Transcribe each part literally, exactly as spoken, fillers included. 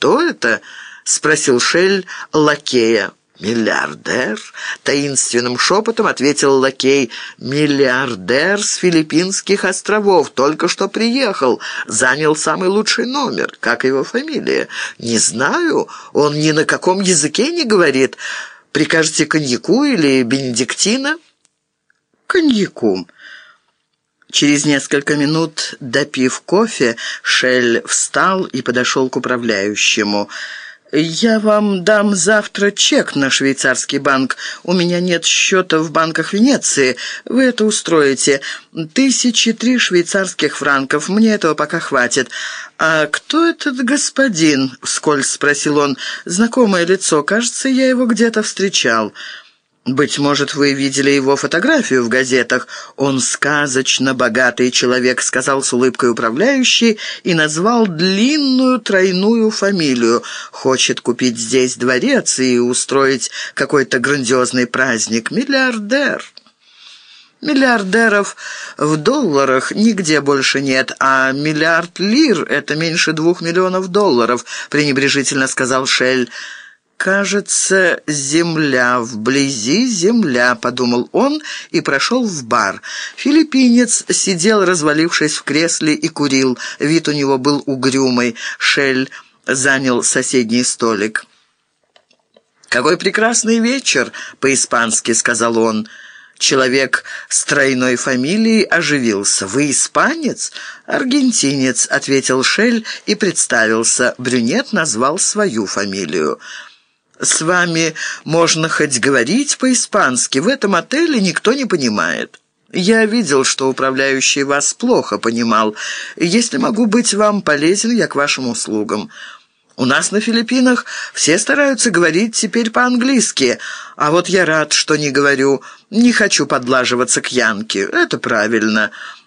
«Кто это?» — спросил Шель лакея. «Миллиардер?» — таинственным шепотом ответил лакей. «Миллиардер с Филиппинских островов. Только что приехал. Занял самый лучший номер. Как его фамилия?» «Не знаю. Он ни на каком языке не говорит. Прикажете коньяку или бенедиктина?» «Коньяку». Через несколько минут, допив кофе, Шель встал и подошел к управляющему. «Я вам дам завтра чек на швейцарский банк. У меня нет счета в банках Венеции. Вы это устроите. Тысячи три швейцарских франков. Мне этого пока хватит». «А кто этот господин?» — вскользь спросил он. «Знакомое лицо. Кажется, я его где-то встречал». «Быть может, вы видели его фотографию в газетах. Он сказочно богатый человек», — сказал с улыбкой управляющий и назвал длинную тройную фамилию. «Хочет купить здесь дворец и устроить какой-то грандиозный праздник. Миллиардер». «Миллиардеров в долларах нигде больше нет, а миллиард лир — это меньше двух миллионов долларов», — пренебрежительно сказал Шель. «Кажется, земля, вблизи земля», — подумал он и прошел в бар. Филиппинец сидел, развалившись в кресле, и курил. Вид у него был угрюмый. Шель занял соседний столик. «Какой прекрасный вечер!» — по-испански сказал он. Человек с тройной фамилией оживился. «Вы испанец?» «Аргентинец», — ответил Шель и представился. Брюнет назвал свою фамилию. «С вами можно хоть говорить по-испански. В этом отеле никто не понимает». «Я видел, что управляющий вас плохо понимал. Если могу быть вам полезен, я к вашим услугам. У нас на Филиппинах все стараются говорить теперь по-английски, а вот я рад, что не говорю. Не хочу подлаживаться к янке. Это правильно».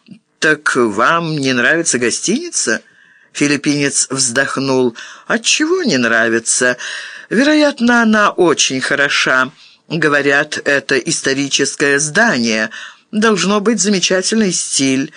«Так вам не нравится гостиница?» Филиппинец вздохнул. «Отчего не нравится? Вероятно, она очень хороша. Говорят, это историческое здание. Должно быть замечательный стиль.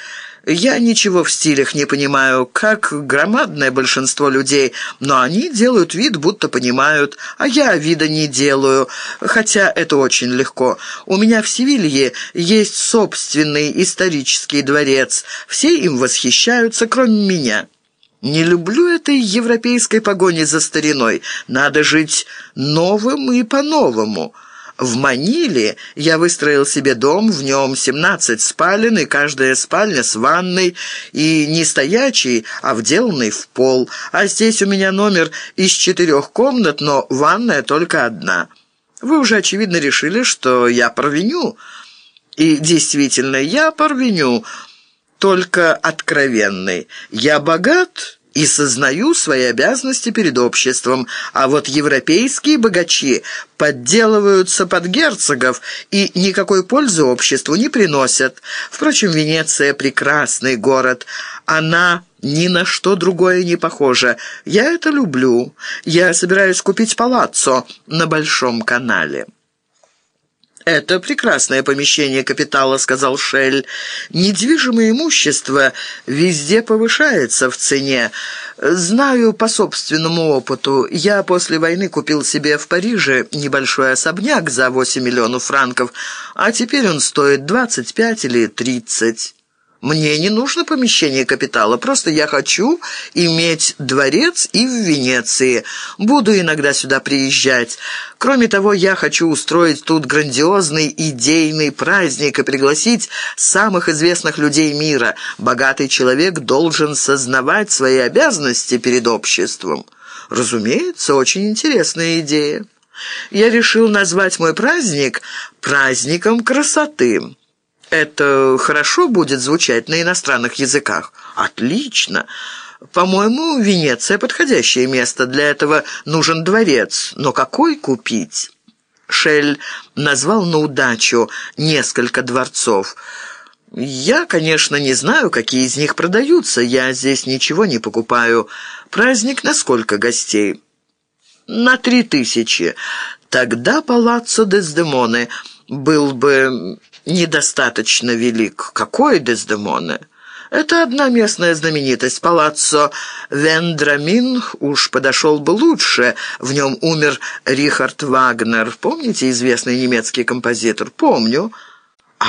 Я ничего в стилях не понимаю, как громадное большинство людей, но они делают вид, будто понимают, а я вида не делаю, хотя это очень легко. У меня в Севилье есть собственный исторический дворец. Все им восхищаются, кроме меня». «Не люблю этой европейской погони за стариной. Надо жить новым и по-новому. В Маниле я выстроил себе дом, в нем семнадцать спален, и каждая спальня с ванной, и не стоячий, а вделанный в пол. А здесь у меня номер из четырех комнат, но ванная только одна. Вы уже, очевидно, решили, что я порвеню. И действительно, я порвеню, только откровенный. Я богат и сознаю свои обязанности перед обществом, а вот европейские богачи подделываются под герцогов и никакой пользы обществу не приносят. Впрочем, Венеция — прекрасный город. Она ни на что другое не похожа. Я это люблю. Я собираюсь купить палаццо на Большом канале». «Это прекрасное помещение капитала», — сказал Шель. «Недвижимое имущество везде повышается в цене. Знаю по собственному опыту. Я после войны купил себе в Париже небольшой особняк за восемь миллионов франков, а теперь он стоит двадцать пять или тридцать. Мне не нужно помещение капитала, просто я хочу иметь дворец и в Венеции. Буду иногда сюда приезжать. Кроме того, я хочу устроить тут грандиозный идейный праздник и пригласить самых известных людей мира. Богатый человек должен сознавать свои обязанности перед обществом». «Разумеется, очень интересная идея. Я решил назвать мой праздник праздником красоты». «Это хорошо будет звучать на иностранных языках?» «Отлично. По-моему, Венеция — подходящее место. Для этого нужен дворец. Но какой купить?» Шель назвал на удачу несколько дворцов. «Я, конечно, не знаю, какие из них продаются. Я здесь ничего не покупаю. Праздник на сколько гостей?» «На три тысячи. Тогда палаццо Дездемоны был бы недостаточно велик». «Какой Дездемоны?» Это одна местная знаменитость. Палаццо Вендрамин уж подошел бы лучше. В нем умер Рихард Вагнер. Помните известный немецкий композитор? Помню.